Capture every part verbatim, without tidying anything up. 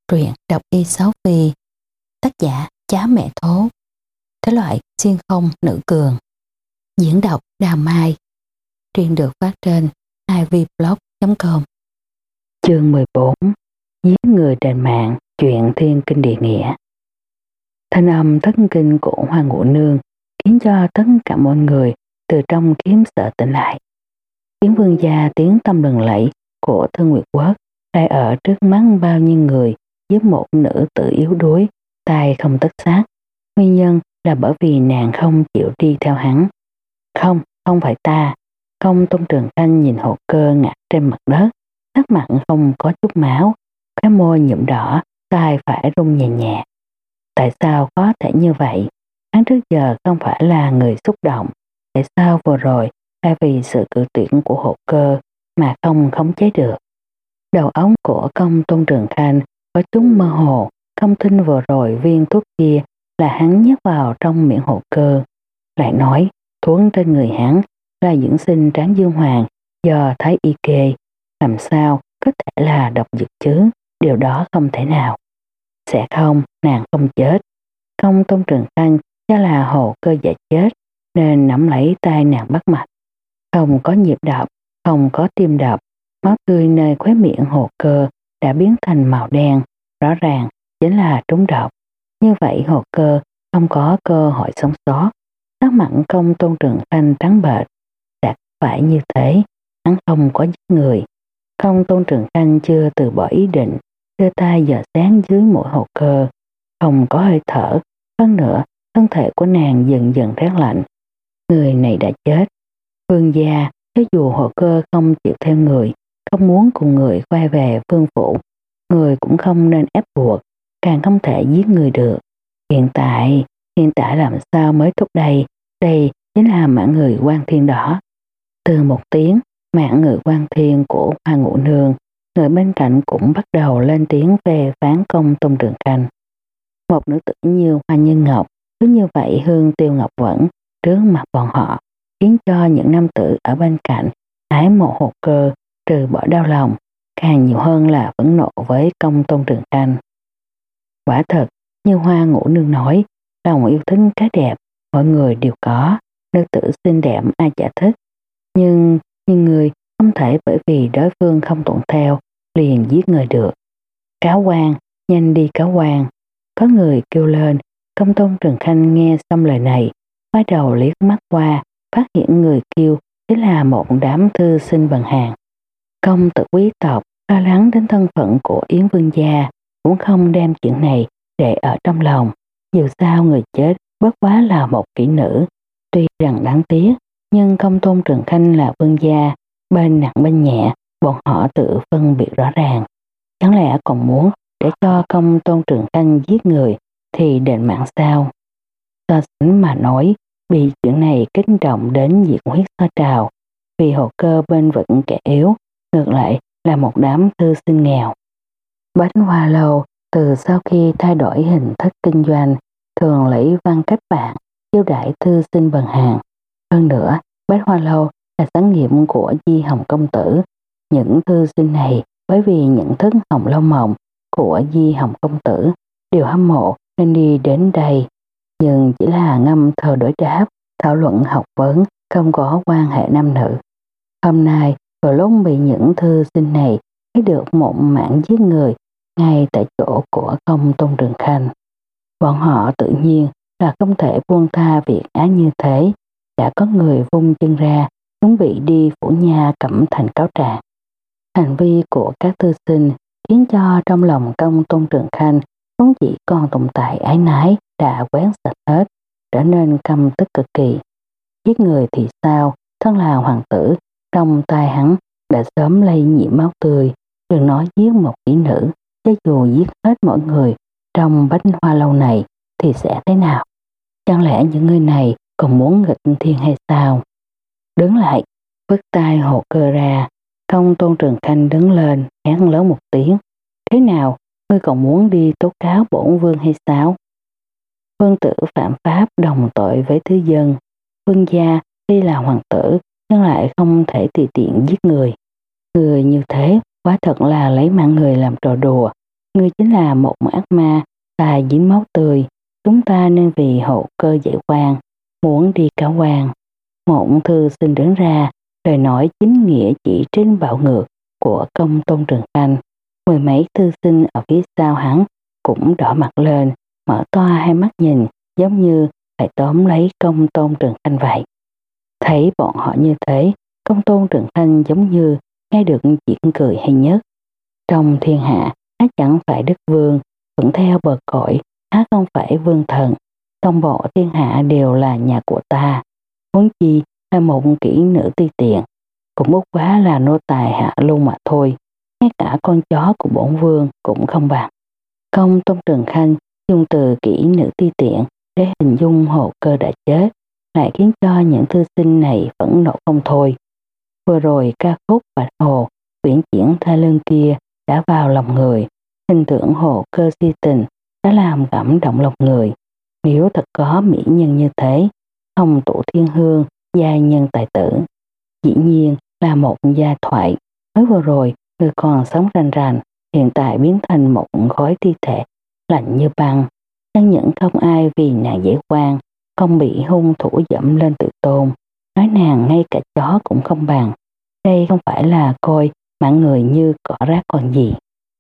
Truyện đọc y sáu phi, tác giả Chá Mẹ Thố, thể loại xuyên không nữ cường, diễn đọc Đào Mai. Truyện được phát trên ivblog chấm com. Chương mười bốn. Giết người đền mạng, chuyện thiên kinh địa nghĩa. Thanh âm thất kinh của Hoa Ngũ Nương khiến cho tất cả mọi người từ trong kiếm sợ tỉnh lại. Tiếng vương gia tiếng tâm lừng lẫy của Thương Nguyệt Quốc lại ở trước mắt bao nhiêu người giúp một nữ tử yếu đuối, tay không tất sát. Nguyên nhân là bởi vì nàng không chịu đi theo hắn. Không, không phải ta. Công Tôn Trường Khanh nhìn Hồ Cơ ngã trên mặt đất, sắc mặt không có chút máu, cái môi nhuộm đỏ, tay phải run nhẹ nhẹ. Tại sao có thể như vậy? Hắn trước giờ không phải là người xúc động. Tại sao vừa rồi lại vì sự cự tuyệt của Hồ Cơ mà không khống chế được? Đầu óc của Công Tôn Trường Khanh có chút mơ hồ, không tin vừa rồi viên thuốc kia là hắn nhét vào trong miệng Hồ Cơ. Lại nói, thuốc trên người hắn là dưỡng sinh tráng dương hoàng do Thái Y kê. Làm sao có thể là độc dược chứ? Điều đó không thể nào. Sẽ không, nàng không chết. Công Tôn Trường Khanh cho là Hồ Cơ giả chết nên nắm lấy tay nàng bắt mạch. Không có nhịp đập, không có tim đập, máu tươi nơi khóe miệng Hồ Cơ đã biến thành màu đen, rõ ràng chính là trúng độc. Như vậy Hồ Cơ không có cơ hội sống sót. Sắc mặt Công Tôn Trường Khanh trắng bệch. Đã phải như thế, hắn không có giết người. Công Tôn Trường Khanh chưa từ bỏ ý định, đưa tay dò sáng dưới mũi Hồ Cơ. Không có hơi thở, hơn nữa thân thể của nàng dần dần rét lạnh. Người này đã chết. Vương gia, cho dù Hồ Cơ không chịu theo người, không muốn cùng người quay về vương phủ, người cũng không nên ép buộc, càng không thể giết người được. Hiện tại, hiện tại làm sao mới thúc đây? Đây chính là mạng người Quan Thiên đó. Từ một tiếng mạng người Quan Thiên của Hoa Ngũ Nương, người bên cạnh cũng bắt đầu lên tiếng về phán Công Tôn Trường Khanh. Một nữ tử như Hoa Như Ngọc, cứ như vậy hương tiêu ngọc vẫn trước mặt bọn họ, khiến cho những nam tử ở bên cạnh ái mộ Hồ Cơ trừ bỏ đau lòng, càng nhiều hơn là phẫn nộ với Công Tôn Trường Khanh. Quả thật, như Hoa Ngũ Nương nói, lòng yêu thích cái đẹp, mọi người đều có, nữ tử xinh đẹp ai chả thích. Nhưng, nhưng người không thể bởi vì đối phương không thuận theo, liền giết người được. Cáo quan, nhanh đi cáo quan. Có người kêu lên. Công Tôn Trường Khanh nghe xong lời này, quay đầu liếc mắt qua, phát hiện người kêu chính là một đám thư sinh bần hàng. Công tử quý tộc lo lắng đến thân phận của Yến Vương gia, cũng không đem chuyện này để ở trong lòng. Dù sao người chết bất quá là một kỹ nữ, tuy rằng đáng tiếc, nhưng Công Tôn Trường Khanh là vương gia, bên nặng bên nhẹ, bọn họ tự phân biệt rõ ràng. Chẳng lẽ còn muốn để cho Công Tôn Trường Khanh giết người thì đền mạng sao? So sánh mà nói, bị chuyện này kích động đến diệt huyết sôi trào, vì Hồ Cơ bên vực kẻ yếu, ngược lại là một đám thư sinh nghèo. Bách Hoa Lâu từ sau khi thay đổi hình thức kinh doanh, thường lấy văn cách bạn chiêu đãi thư sinh bần hàng. Hơn nữa, Bách Hoa Lâu là sản nghiệp của Di Hồng công tử. Những thư sinh này bởi vì nhận thức Hồng Lâu Mộng của Di Hồng công tử đều hâm mộ nên đi đến đây, nhưng chỉ là ngâm thơ đối đáp, thảo luận học vấn, không có quan hệ nam nữ. Hôm nay, vừa lúc bị những thư sinh này thấy được một mảng giết người ngay tại chỗ của Công Tôn Trường Khanh. Bọn họ tự nhiên là không thể buông tha việc ác như thế. Đã có người vung chân ra, chuẩn bị đi phủ nha Cẩm Thành cáo trạng. Hành vi của các thư sinh khiến cho trong lòng Công Tôn Trường Khanh vốn chỉ còn tồn tại ái nái đã quét sạch hết, trở nên căm tức cực kỳ. Giết người thì sao, thân là hoàng tử, trong tay hắn đã sớm lây nhiễm máu tươi, đừng nói giết một kỹ nữ, cho dù giết hết mọi người trong Bách Hoa Lâu này thì sẽ thế nào? Chẳng lẽ những người này còn muốn nghịch thiên hay sao? Đứng lại, vứt tay Hồ Cơ ra. Công Tôn Trường Khanh đứng lên, hét lớn một tiếng. Thế nào, ngươi còn muốn đi tố cáo bổn vương hay sao? Vương tử phạm pháp đồng tội với thứ dân. Vương gia tuy là hoàng tử nhưng lại không thể tùy tiện giết người. Người như thế quá thật là lấy mạng người làm trò đùa. Ngươi chính là một ác ma, ta dính máu tươi, chúng ta nên vì hộ cơ giải quan, muốn đi cáo quan. Một thư sinh đứng ra, lời nói chính nghĩa chỉ trên bạo ngược của Công Tôn Trường Khanh. Mười mấy thư sinh ở phía sau hắn cũng đỏ mặt lên, mở to hai mắt nhìn, giống như phải tóm lấy Công Tôn Trường Khanh vậy. Thấy bọn họ như thế, Công Tôn Trường Khanh giống như nghe được chuyện cười hay nhất. Trong thiên hạ, há chẳng phải đức vương, vẫn theo bờ cõi, há không phải vương thần. Toàn bộ thiên hạ đều là nhà của ta. Huống chi là một kỹ nữ ti tiện, cũng bất quá là nô tài hạ lưu mà thôi. Ngay cả con chó của bổn vương cũng không bằng. Công Tôn Trường Khanh dùng từ kỹ nữ ti tiện để hình dung Hồ Cơ đã chết, lại khiến cho những thư sinh này phẫn nộ không thôi. Vừa rồi ca khúc Bạch Hồ uyển chuyển tha lưng kia đã vào lòng người, hình tượng Hồ Cơ si tình đã làm cảm động lòng người. Nếu thật có mỹ nhân như thế, Hồng Tụ Thiên Hương, gia nhân tài tử, dĩ nhiên là một gia thoại. Mới vừa rồi người còn sống rành rành, hiện tại biến thành một khối thi thể lạnh như băng. Chẳng những không ai vì nàng dễ quan, không bị hung thủ dẫm lên tự tôn, nói nàng ngay cả chó cũng không bằng. Đây không phải là coi mạng người như cỏ rác còn gì.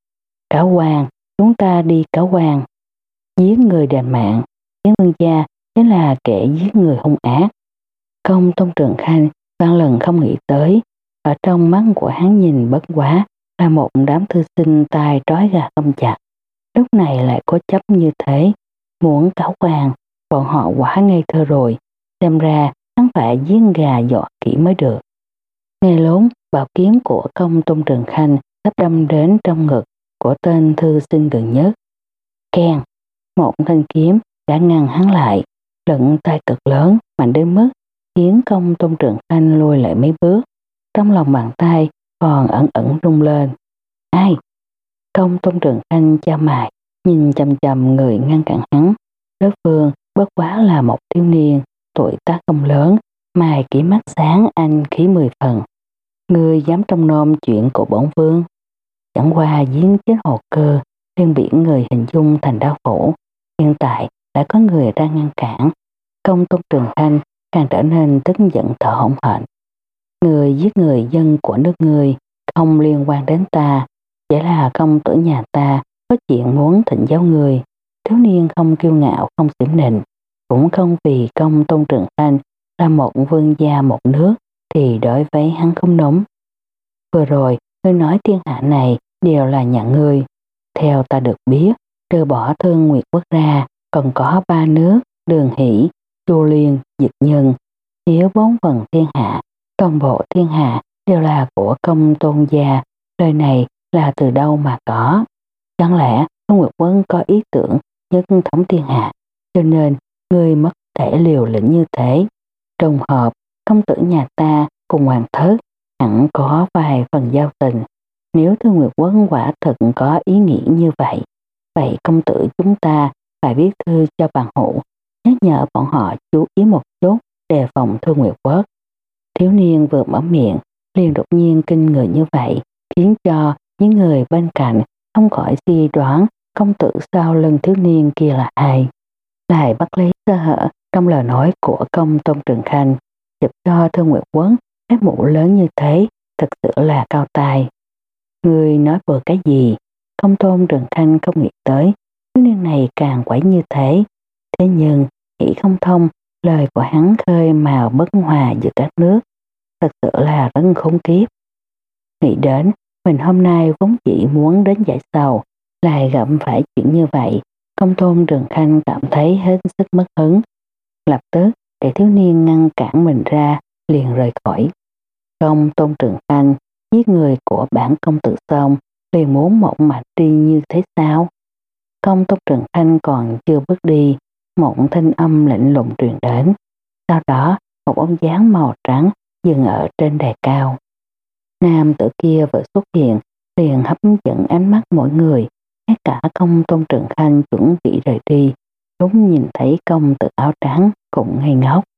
Cáo quan, chúng ta đi cáo quan. Giết người đền mạng, Yến Vương gia chính là kẻ giết người hung ác. Công Tôn Trường Khanh vạn lần không nghĩ tới, ở trong mắt của hắn nhìn bất quá là một đám thư sinh tay trói gà không chặt. Lúc này lại có chấp như thế, muốn cáo quan, bọn họ quá ngây thơ rồi, xem ra hắn phải giết gà dọa kỹ mới được. Nghe lốn, bảo kiếm của Công Tôn Trường Khanh sắp đâm đến trong ngực của tên thư sinh gần nhất. Keng, một thanh kiếm đã ngăn hắn lại, lận tay cực lớn, mạnh đến mức khiến Công Tôn Trường Khanh lùi lại mấy bước. Trong lòng bàn tay còn ẩn ẩn rung lên. Ai? Công Tôn Trường Khanh chau mày, nhìn chằm chằm người ngăn cản hắn. Đối phương bất quá là một thiếu niên, tuổi tác không lớn, mày kỹ mắt sáng anh khí mười phần. Người dám trông nom chuyện của bổn vương. Chẳng qua giếng chết Hồ Cơ, liền bị người hình dung thành đao phủ. Hiện tại đã có người ra ngăn cản. Công Tôn Trường Khanh càng trở nên tức giận thở hổn hển. Người giết người dân của nước người không liên quan đến ta, chỉ là công tử nhà ta có chuyện muốn thỉnh giáo người. Thiếu niên không kiêu ngạo, không xỉm nịnh, cũng không vì Công Tôn Trường Khanh là một vương gia một nước thì đối với hắn không nóng. Vừa rồi ngươi nói thiên hạ này đều là nhà ngươi. Theo ta được biết, trừ bỏ Thương Nguyệt Quốc ra, còn có ba nước Đường Hỷ, Chu Liên, Dịch Nhân. Nếu bốn phần thiên hạ, toàn bộ thiên hạ đều là của Công Tôn gia, lời này là từ đâu mà có? Chẳng lẽ Thương Nguyệt Quốc có ý tưởng nhất thống thiên hạ, cho nên ngươi mất thể liều lĩnh như thế? Trùng hợp, công tử nhà ta cùng hoàng thất hẳn có vài phần giao tình. Nếu Thương Nguyệt Quốc quả thực có ý nghĩ như vậy, vậy công tử chúng ta phải viết thư cho bằng hữu, nhắc nhở bọn họ chú ý một chút, đề phòng Thương Nguyệt Quốc. Thiếu niên vừa mở miệng, liền đột nhiên kinh người như vậy, khiến cho những người bên cạnh không khỏi suy đoán công tử sau lưng thiếu niên kia là ai. Lại bắt lấy sơ hở trong lời nói của Công Tôn Trường Khanh, chụp cho Thương Nguyệt Quốc cái mũ lớn như thế, thật sự là cao tài. Người nói vừa cái gì? Công Tôn Trường Khanh không nghĩ tới, thiếu niên này càng quẩy như thế. Thế nhưng, nghĩ không thông, lời của hắn khơi mào bất hòa giữa các nước, thật sự là rất khốn kiếp. Nghĩ đến, mình hôm nay vốn chỉ muốn đến giải sầu, lại gặp phải chuyện như vậy, Công Tôn Trường Khanh cảm thấy hết sức mất hứng. Lập tức, để thiếu niên ngăn cản mình ra, liền rời khỏi. Công Tôn Trường Khanh giết người của bản công tử xong, liền muốn một mạch đi như thế sao? Công Tôn Trường Khanh còn chưa bước đi, một thanh âm lạnh lùng truyền đến. Sau đó, một bóng dáng màu trắng dừng ở trên đài cao. Nam tử kia vừa xuất hiện, liền hấp dẫn ánh mắt mọi người. Ngay cả Công Tôn Trường Khanh chuẩn bị rời đi, đúng nhìn thấy công tử áo trắng cũng ngây ngốc.